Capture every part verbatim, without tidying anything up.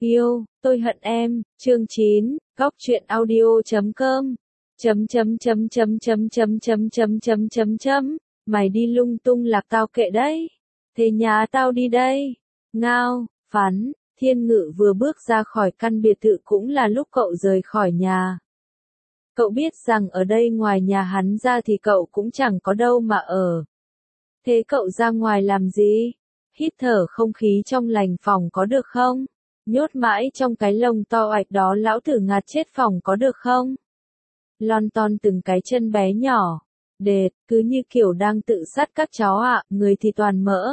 Yêu, tôi hận em, chương chín, góc truyện audio chấm com. Chấm chấm chấm chấm chấm chấm chấm chấm chấm chấm chấm. Mày đi lung tung lạc tao kệ đấy. Thế nhà tao đi đây. Ngao, Phán, Thiên Ngự vừa bước ra khỏi căn biệt thự cũng là lúc cậu rời khỏi nhà. Cậu biết rằng ở đây ngoài nhà hắn ra thì cậu cũng chẳng có đâu mà ở. Thế cậu ra ngoài làm gì? Hít thở không khí trong lành phòng có được không? Nhốt mãi trong cái lồng to oạch đó lão tử ngạt chết phòng có được không? Lon ton từng cái chân bé nhỏ. Đệt, cứ như kiểu đang tự sát các cháu ạ, người thì toàn mỡ.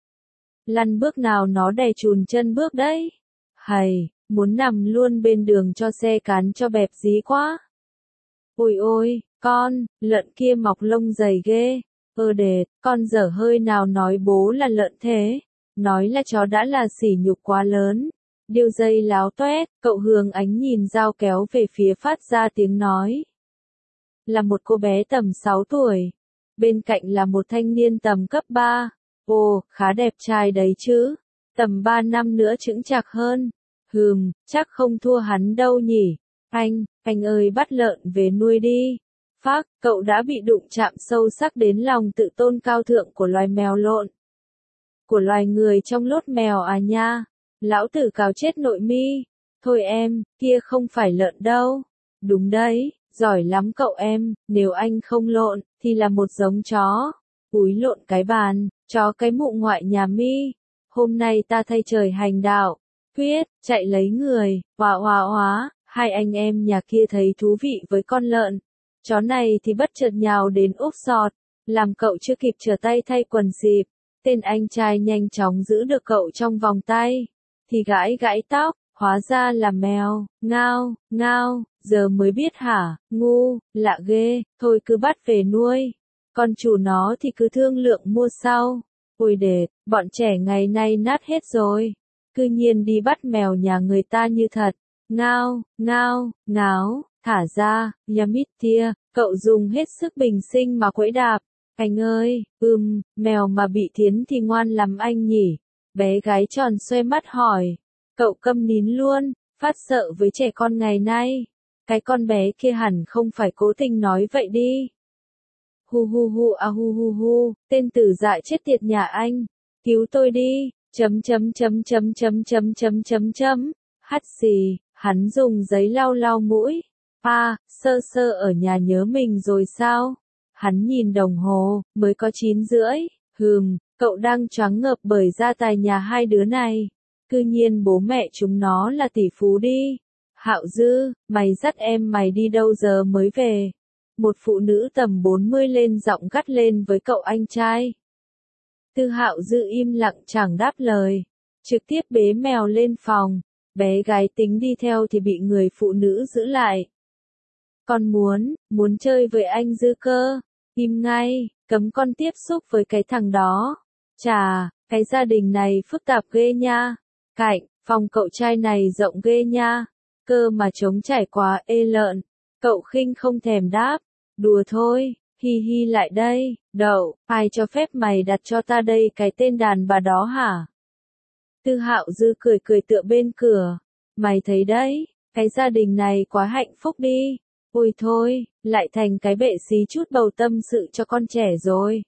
Lăn bước nào nó đè chùn chân bước đấy. Hầy, muốn nằm luôn bên đường cho xe cán cho bẹp dí quá. Ôi ôi, con, lợn kia mọc lông dày ghê. Ơ đệt, con dở hơi nào nói bố là lợn thế. Nói là chó đã là sỉ nhục quá lớn. Điêu dây láo toét, cậu Hương Ánh nhìn dao kéo về phía phát ra tiếng nói. Là một cô bé tầm sáu tuổi. Bên cạnh là một thanh niên tầm cấp ba. Ồ, khá đẹp trai đấy chứ. Tầm ba năm nữa chững chạc hơn. Hừm, chắc không thua hắn đâu nhỉ. Anh, anh ơi bắt lợn về nuôi đi. Phác, cậu đã bị đụng chạm sâu sắc đến lòng tự tôn cao thượng của loài mèo lộn. Của loài người trong lốt mèo à nha. Lão tử cào chết nội mi. Thôi em, kia không phải lợn đâu. Đúng đấy, giỏi lắm cậu em, nếu anh không lộn, thì là một giống chó. Úi lộn cái bàn, chó cái mụ ngoại nhà mi. Hôm nay ta thay trời hành đạo. Quyết, chạy lấy người, hòa hòa hóa, hai anh em nhà kia thấy thú vị với con lợn. Chó này thì bất chợt nhào đến úp sọt, làm cậu chưa kịp trở tay thay quần xịp. Tên anh trai nhanh chóng giữ được cậu trong vòng tay. Thì gãi gãi tóc, hóa ra là mèo, ngao, ngao, giờ mới biết hả, ngu, lạ ghê, thôi cứ bắt về nuôi. Con chủ nó thì cứ thương lượng mua sau. Ôi đệt, bọn trẻ ngày nay nát hết rồi. Cư nhiên đi bắt mèo nhà người ta như thật. Ngao, ngao, ngáo, thả ra, Yamit tia, cậu dùng hết sức bình sinh mà quẫy đạp. Anh ơi, ừm, mèo mà bị thiến thì ngoan lắm anh nhỉ. Bé gái tròn xoe mắt hỏi. Cậu câm nín luôn, phát sợ với trẻ con ngày nay. Cái con bé kia hẳn không phải cố tình nói vậy đi. Hu hu hu a hu hu hu, tên tử dại chết tiệt nhà anh. Cứu tôi đi, chấm chấm chấm chấm chấm chấm chấm chấm chấm. Hắt xì, hắn dùng giấy lau lau mũi. À, sơ sơ ở nhà nhớ mình rồi sao? Hắn nhìn đồng hồ, mới có chín rưỡi. Hừm, cậu đang choáng ngợp bởi gia tài nhà hai đứa này. Cư nhiên bố mẹ chúng nó là tỷ phú đi. Hạo Dư, mày dắt em mày đi đâu giờ mới về? Một phụ nữ tầm bốn mươi lên giọng gắt lên với cậu anh trai. Tư Hạo Dư im lặng chẳng đáp lời. Trực tiếp bế mèo lên phòng. Bé gái tính đi theo thì bị người phụ nữ giữ lại. Con muốn, muốn chơi với anh Dư cơ. Im ngay, cấm con tiếp xúc với cái thằng đó. Chà, cái gia đình này phức tạp ghê nha. Cạnh, phòng cậu trai này rộng ghê nha. Cơ mà trống trải quá ê lợn. Cậu khinh không thèm đáp. Đùa thôi, hi hi lại đây, đậu, ai cho phép mày đặt cho ta đây cái tên đàn bà đó hả? Tư Hạo Dư cười cười tựa bên cửa. Mày thấy đấy, cái gia đình này quá hạnh phúc đi. Ôi thôi, lại thành cái bệ xí chút bầu tâm sự cho con trẻ rồi.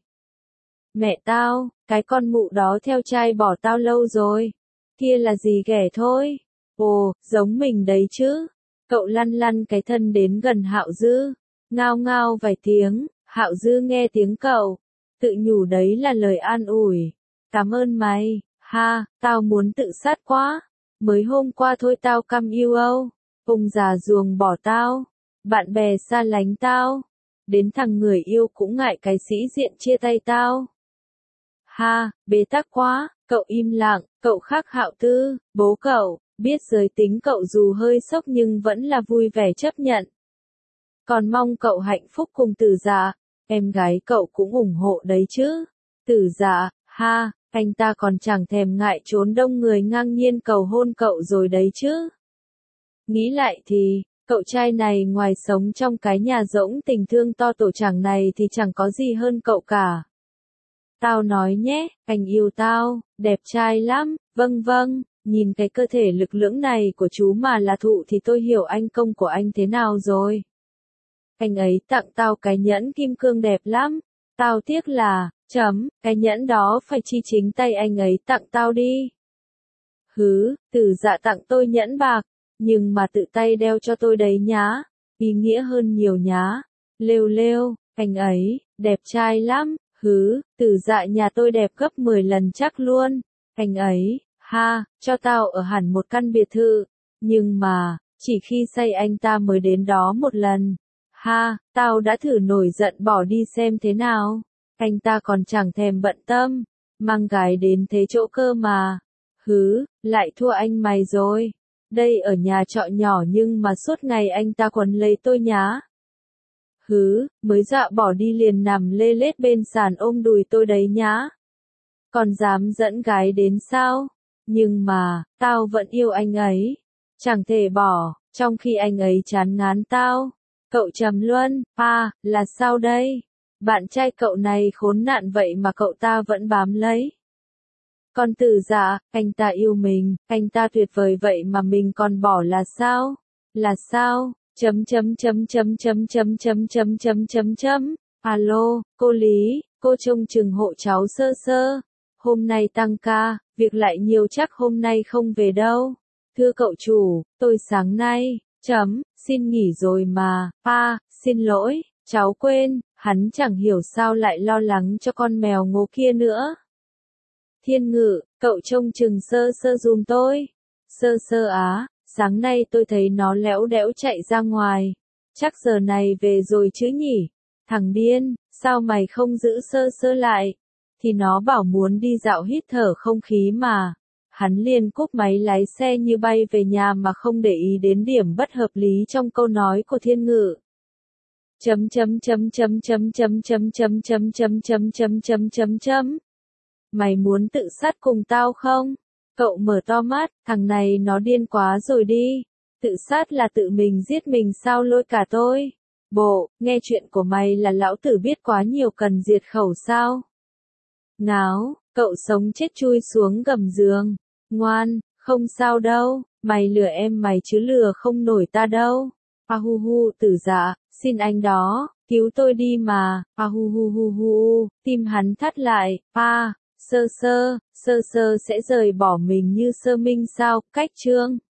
Mẹ tao, cái con mụ đó theo trai bỏ tao lâu rồi. Kia là gì ghẻ thôi. Ồ, giống mình đấy chứ. Cậu lăn lăn cái thân đến gần Hạo Dư. Ngao ngao vài tiếng, Hạo Dư nghe tiếng cậu. Tự nhủ đấy là lời an ủi. Cảm ơn mày, ha, tao muốn tự sát quá. Mới hôm qua thôi tao căm yêu âu. Ông già ruồng bỏ tao. Bạn bè xa lánh tao. Đến thằng người yêu cũng ngại cái sĩ diện chia tay tao. Ha, bế tắc quá, cậu im lặng, cậu khác Hạo Tư, bố cậu, biết giới tính cậu dù hơi sốc nhưng vẫn là vui vẻ chấp nhận. Còn mong cậu hạnh phúc cùng Tử Dạ, em gái cậu cũng ủng hộ đấy chứ. Tử Dạ, ha, anh ta còn chẳng thèm ngại trốn đông người ngang nhiên cầu hôn cậu rồi đấy chứ. Nghĩ lại thì, cậu trai này ngoài sống trong cái nhà rỗng tình thương to tổ chảng này thì chẳng có gì hơn cậu cả. Tao nói nhé, anh yêu tao, đẹp trai lắm, vâng vâng. Nhìn cái cơ thể lực lưỡng này của chú mà là thụ thì tôi hiểu anh công của anh thế nào rồi. Anh ấy tặng tao cái nhẫn kim cương đẹp lắm. Tao tiếc là, chấm, cái nhẫn đó phải chi chính tay anh ấy tặng tao đi. Hứ, Tử Dạ tặng tôi nhẫn bạc, nhưng mà tự tay đeo cho tôi đấy nhá. Ý nghĩa hơn nhiều nhá. Lêu lêu, anh ấy, đẹp trai lắm. Hứ, Tử Dạ nhà tôi đẹp gấp mười lần chắc luôn. Anh ấy, ha, cho tao ở hẳn một căn biệt thự. Nhưng mà, chỉ khi say anh ta mới đến đó một lần. Ha, tao đã thử nổi giận bỏ đi xem thế nào. Anh ta còn chẳng thèm bận tâm. Mang gái đến thế chỗ cơ mà. Hứ, lại thua anh mày rồi. Đây ở nhà trọ nhỏ nhưng mà suốt ngày anh ta quấn lấy tôi nhá. Hứ, mới dạ bỏ đi liền nằm lê lết bên sàn ôm đùi tôi đấy nhá. Còn dám dẫn gái đến sao? Nhưng mà, tao vẫn yêu anh ấy. Chẳng thể bỏ, trong khi anh ấy chán ngán tao. Cậu Trầm Luân, à, là sao đây? Bạn trai cậu này khốn nạn vậy mà cậu ta vẫn bám lấy. Còn Tử Dạ, anh ta yêu mình, anh ta tuyệt vời vậy mà mình còn bỏ là sao? Là sao? Chấm chấm chấm chấm chấm chấm chấm chấm chấm chấm chấm. Alo, cô Lý, cô trông chừng hộ cháu Sơ Sơ. Hôm nay tăng ca, việc lại nhiều chắc hôm nay không về đâu. Thưa cậu chủ, tôi sáng nay, chấm, xin nghỉ rồi mà, à, xin lỗi, cháu quên, hắn chẳng hiểu sao lại lo lắng cho con mèo ngố kia nữa. Thiên Ngự, cậu trông chừng Sơ Sơ giùm tôi. Sơ Sơ á, sáng nay tôi thấy nó lẽo đẽo chạy ra ngoài. Chắc giờ này về rồi chứ nhỉ? Thằng điên, sao mày không giữ Sơ Sơ lại? Thì nó bảo muốn đi dạo hít thở không khí mà. Hắn liền cúp máy lái xe như bay về nhà mà không để ý đến điểm bất hợp lý trong câu nói của Thiên Ngự. Chấm chấm chấm chấm chấm chấm chấm chấm chấm chấm chấm chấm chấm chấm chấm. Mày muốn tự sát cùng tao không? Cậu mở to mắt, thằng này nó điên quá rồi đi. Tự sát là tự mình giết mình sao lôi cả tôi? Bộ, nghe chuyện của mày là lão tử biết quá nhiều cần diệt khẩu sao? Ngáo, cậu sống chết chui xuống gầm giường. Ngoan, không sao đâu, mày lừa em mày chứ lừa không nổi ta đâu. A hu hu, Tử Dạ, xin anh đó, cứu tôi đi mà. A hu hu hu hu, tim hắn thắt lại. A, Sơ Sơ, Sơ Sơ sẽ rời bỏ mình như Sơ Minh sao? Cách chương